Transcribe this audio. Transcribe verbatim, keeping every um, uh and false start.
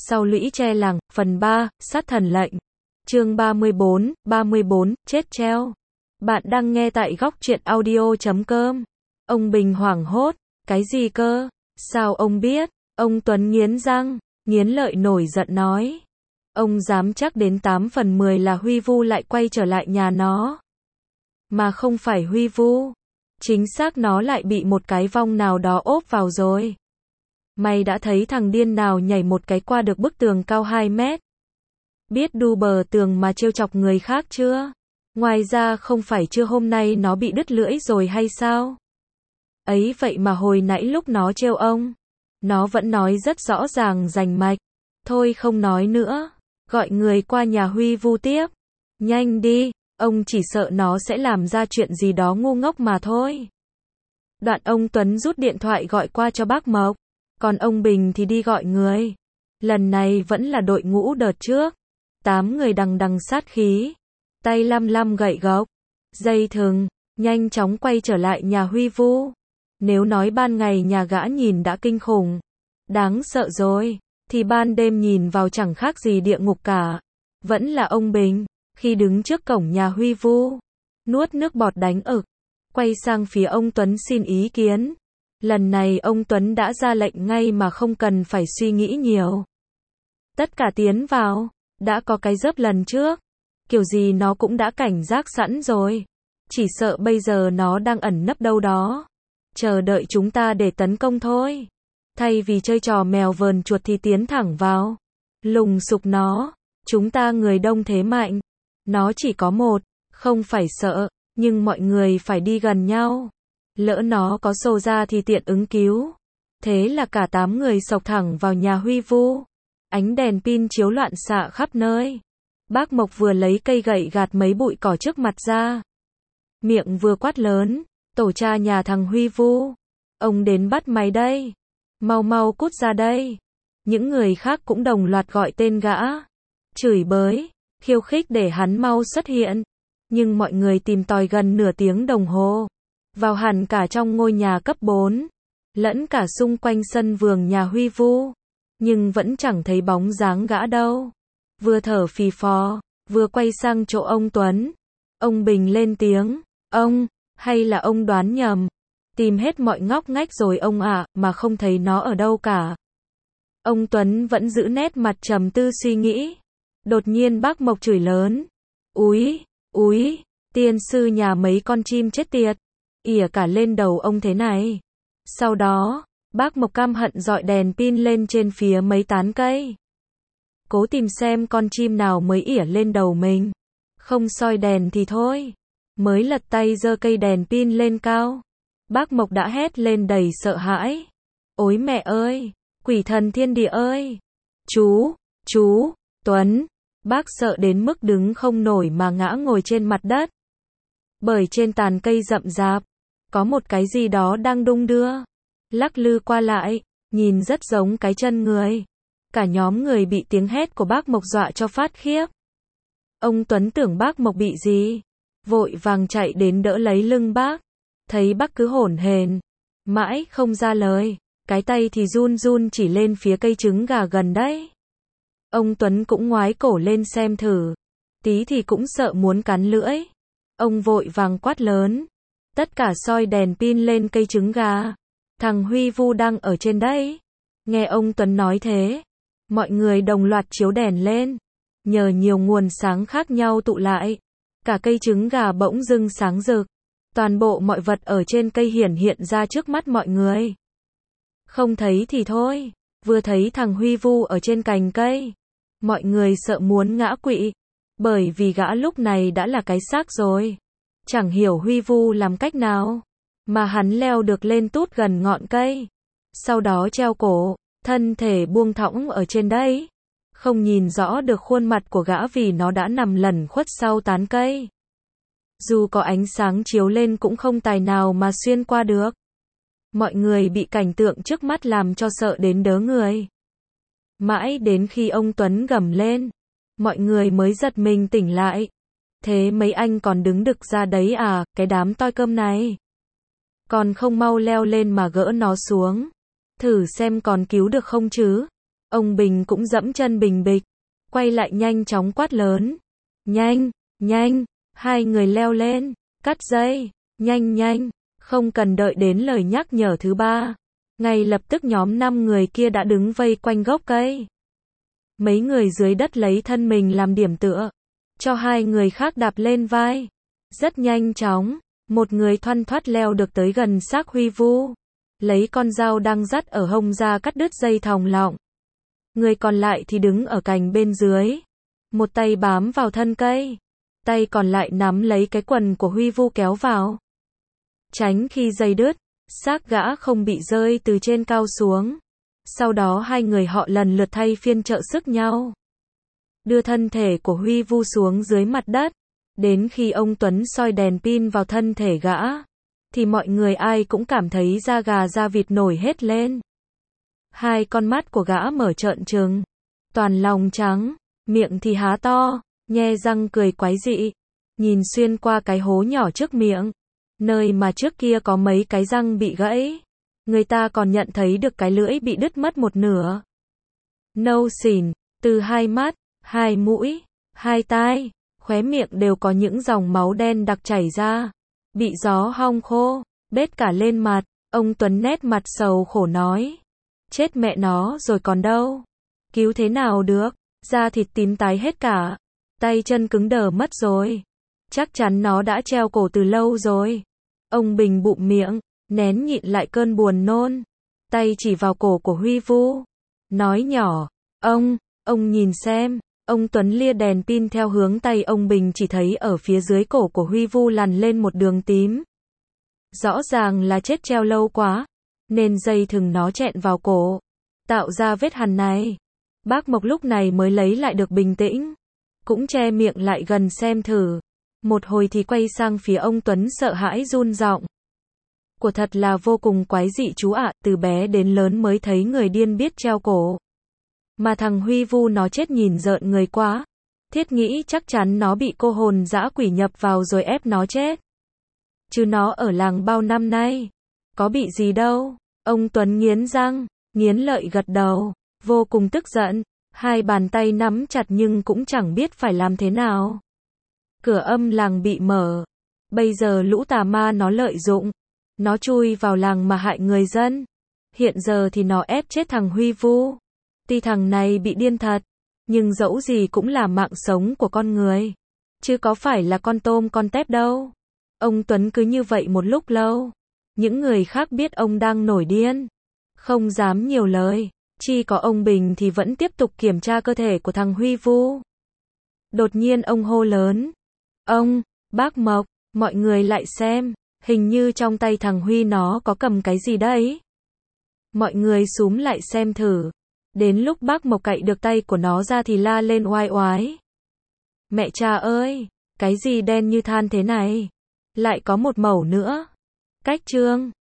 Sau lũy tre làng, phần ba, sát thần lệnh. Chương ba mươi bốn, ba mươi bốn, chết treo. Bạn đang nghe tại góc truyện audio chấm com. Ông Bình hoảng hốt, cái gì cơ? Sao ông biết? Ông Tuấn nghiến răng, nghiến lợi nổi giận nói. Ông dám chắc đến tám phần mười là Huy Vu lại quay trở lại nhà nó. Mà không phải Huy Vu. Chính xác nó lại bị một cái vong nào đó ốp vào rồi. Mày đã thấy thằng điên nào nhảy một cái qua được bức tường cao hai mét? Biết đu bờ tường mà trêu chọc người khác chưa? Ngoài ra không phải chưa hôm nay nó bị đứt lưỡi rồi hay sao? Ấy vậy mà hồi nãy lúc nó trêu ông, nó vẫn nói rất rõ ràng rành mạch. Thôi không nói nữa, gọi người qua nhà Huy Vu tiếp. Nhanh đi, ông chỉ sợ nó sẽ làm ra chuyện gì đó ngu ngốc mà thôi. Đoạn ông Tuấn rút điện thoại gọi qua cho bác Mộc. Còn ông Bình thì đi gọi người. Lần này vẫn là đội ngũ đợt trước. Tám người đằng đằng sát khí. Tay lăm lăm gậy gộc. Dây thừng. Nhanh chóng quay trở lại nhà Huy Vu. Nếu nói ban ngày nhà gã nhìn đã kinh khủng, đáng sợ rồi, thì ban đêm nhìn vào chẳng khác gì địa ngục cả. Vẫn là ông Bình. Khi đứng trước cổng nhà Huy Vu, nuốt nước bọt đánh ực. Quay sang phía ông Tuấn xin ý kiến. Lần này ông Tuấn đã ra lệnh ngay mà không cần phải suy nghĩ nhiều. Tất cả tiến vào. Đã có cái dớp lần trước. Kiểu gì nó cũng đã cảnh giác sẵn rồi. Chỉ sợ bây giờ nó đang ẩn nấp đâu đó. Chờ đợi chúng ta để tấn công thôi. Thay vì chơi trò mèo vờn chuột thì tiến thẳng vào. Lùng sục nó. Chúng ta người đông thế mạnh. Nó chỉ có một. Không phải sợ. Nhưng mọi người phải đi gần nhau. Lỡ nó có xô ra thì tiện ứng cứu. Thế là cả tám người xộc thẳng vào nhà Huy Vu. Ánh đèn pin chiếu loạn xạ khắp nơi. Bác Mộc vừa lấy cây gậy gạt mấy bụi cỏ trước mặt ra. Miệng vừa quát lớn. Tổ cha nhà thằng Huy Vu. Ông đến bắt mày đây. Mau mau cút ra đây. Những người khác cũng đồng loạt gọi tên gã. Chửi bới. Khiêu khích để hắn mau xuất hiện. Nhưng mọi người tìm tòi gần nửa tiếng đồng hồ. Vào hẳn cả trong ngôi nhà cấp bốn. Lẫn cả xung quanh sân vườn nhà Huy Vu. Nhưng vẫn chẳng thấy bóng dáng gã đâu. Vừa thở phì phò, vừa quay sang chỗ ông Tuấn. Ông Bình lên tiếng. Ông, hay là ông đoán nhầm. Tìm hết mọi ngóc ngách rồi ông ạ, mà không thấy nó ở đâu cả. Ông Tuấn vẫn giữ nét mặt trầm tư suy nghĩ. Đột nhiên bác Mộc chửi lớn. Úi, úi, tiên sư nhà mấy con chim chết tiệt. Ỉa cả lên đầu ông thế này. Sau đó, bác Mộc căm hận dọi đèn pin lên trên phía mấy tán cây. Cố tìm xem con chim nào mới ỉa lên đầu mình. Không soi đèn thì thôi. Mới lật tay giơ cây đèn pin lên cao. Bác Mộc đã hét lên đầy sợ hãi. Ôi mẹ ơi! Quỷ thần thiên địa ơi! Chú! Chú! Tuấn! Bác sợ đến mức đứng không nổi mà ngã ngồi trên mặt đất. Bởi trên tàn cây rậm rạp, có một cái gì đó đang đung đưa. Lắc lư qua lại, nhìn rất giống cái chân người. Cả nhóm người bị tiếng hét của bác Mộc dọa cho phát khiếp. Ông Tuấn tưởng bác Mộc bị gì. Vội vàng chạy đến đỡ lấy lưng bác. Thấy bác cứ hổn hển, mãi không ra lời. Cái tay thì run run chỉ lên phía cây trứng gà gần đấy. Ông Tuấn cũng ngoái cổ lên xem thử. Tí thì cũng sợ muốn cắn lưỡi. Ông vội vàng quát lớn. Tất cả soi đèn pin lên cây trứng gà. Thằng Huy Vu đang ở trên đấy. Nghe ông Tuấn nói thế. Mọi người đồng loạt chiếu đèn lên. Nhờ nhiều nguồn sáng khác nhau tụ lại. Cả cây trứng gà bỗng dưng sáng rực. Toàn bộ mọi vật ở trên cây hiển hiện ra trước mắt mọi người. Không thấy thì thôi. Vừa thấy thằng Huy Vu ở trên cành cây. Mọi người sợ muốn ngã quỵ. Bởi vì gã lúc này đã là cái xác rồi. Chẳng hiểu Huy Vu làm cách nào mà hắn leo được lên tút gần ngọn cây. Sau đó treo cổ, thân thể buông thõng ở trên đấy. Không nhìn rõ được khuôn mặt của gã vì nó đã nằm lẩn khuất sau tán cây. Dù có ánh sáng chiếu lên cũng không tài nào mà xuyên qua được. Mọi người bị cảnh tượng trước mắt làm cho sợ đến đớ người. Mãi đến khi ông Tuấn gầm lên, mọi người mới giật mình tỉnh lại. Thế mấy anh còn đứng đực ra đấy à, cái đám toi cơm này. Còn không mau leo lên mà gỡ nó xuống. Thử xem còn cứu được không chứ. Ông Bình cũng dẫm chân bình bịch, quay lại nhanh chóng quát lớn. Nhanh, nhanh, hai người leo lên, cắt dây, nhanh nhanh, không cần đợi đến lời nhắc nhở thứ ba. Ngay lập tức nhóm năm người kia đã đứng vây quanh gốc cây. Mấy người dưới đất lấy thân mình làm điểm tựa, cho hai người khác đạp lên vai. Rất nhanh chóng, một người thoăn thoắt leo được tới gần xác Huy Vu, lấy con dao đang dắt ở hông ra cắt đứt dây thòng lọng. Người còn lại thì đứng ở cành bên dưới, một tay bám vào thân cây, tay còn lại nắm lấy cái quần của Huy Vu kéo vào, tránh khi dây đứt, xác gã không bị rơi từ trên cao xuống. Sau đó hai người họ lần lượt thay phiên trợ sức nhau, đưa thân thể của Huy Vu xuống dưới mặt đất. Đến khi ông Tuấn soi đèn pin vào thân thể gã, thì mọi người ai cũng cảm thấy da gà da vịt nổi hết lên. Hai con mắt của gã mở trợn trừng, toàn lòng trắng, miệng thì há to, nhe răng cười quái dị, nhìn xuyên qua cái hố nhỏ trước miệng, nơi mà trước kia có mấy cái răng bị gãy. Người ta còn nhận thấy được cái lưỡi bị đứt mất một nửa. Nâu xỉn, từ hai mắt, hai mũi, hai tai, khóe miệng đều có những dòng máu đen đặc chảy ra, bị gió hong khô, bết cả lên mặt. Ông Tuấn nét mặt sầu khổ nói, chết mẹ nó rồi còn đâu, cứu thế nào được, da thịt tím tái hết cả, tay chân cứng đờ mất rồi, chắc chắn nó đã treo cổ từ lâu rồi. Ông Bình bụm miệng, nén nhịn lại cơn buồn nôn, tay chỉ vào cổ của Huy Vu, nói nhỏ, ông, ông nhìn xem. Ông Tuấn lia đèn pin theo hướng tay ông Bình chỉ thấy ở phía dưới cổ của Huy Vu lằn lên một đường tím. Rõ ràng là chết treo lâu quá, nên dây thừng nó chẹn vào cổ, tạo ra vết hằn này. Bác Mộc lúc này mới lấy lại được bình tĩnh, cũng che miệng lại gần xem thử. Một hồi thì quay sang phía ông Tuấn sợ hãi run giọng. Của thật là vô cùng quái dị chú ạ, từ bé đến lớn mới thấy người điên biết treo cổ. Mà thằng Huy Vu nó chết nhìn rợn người quá. Thiết nghĩ chắc chắn nó bị cô hồn dã quỷ nhập vào rồi ép nó chết. Chứ nó ở làng bao năm nay, có bị gì đâu. Ông Tuấn nghiến răng, nghiến lợi gật đầu, vô cùng tức giận, hai bàn tay nắm chặt nhưng cũng chẳng biết phải làm thế nào. Cửa âm làng bị mở, bây giờ lũ tà ma nó lợi dụng, nó chui vào làng mà hại người dân. Hiện giờ thì nó ép chết thằng Huy Vu. Tuy thằng này bị điên thật, nhưng dẫu gì cũng là mạng sống của con người, chứ có phải là con tôm con tép đâu. Ông Tuấn cứ như vậy một lúc lâu, những người khác biết ông đang nổi điên, không dám nhiều lời, chỉ có ông Bình thì vẫn tiếp tục kiểm tra cơ thể của thằng Huy Vu. Đột nhiên ông hô lớn, ông, bác Mộc, mọi người lại xem, hình như trong tay thằng Huy nó có cầm cái gì đấy. Mọi người xúm lại xem thử. Đến lúc bác Mộc cạy được tay của nó ra thì la lên oai oái. Mẹ cha ơi, cái gì đen như than thế này? Lại có một mẩu nữa. Cách trương.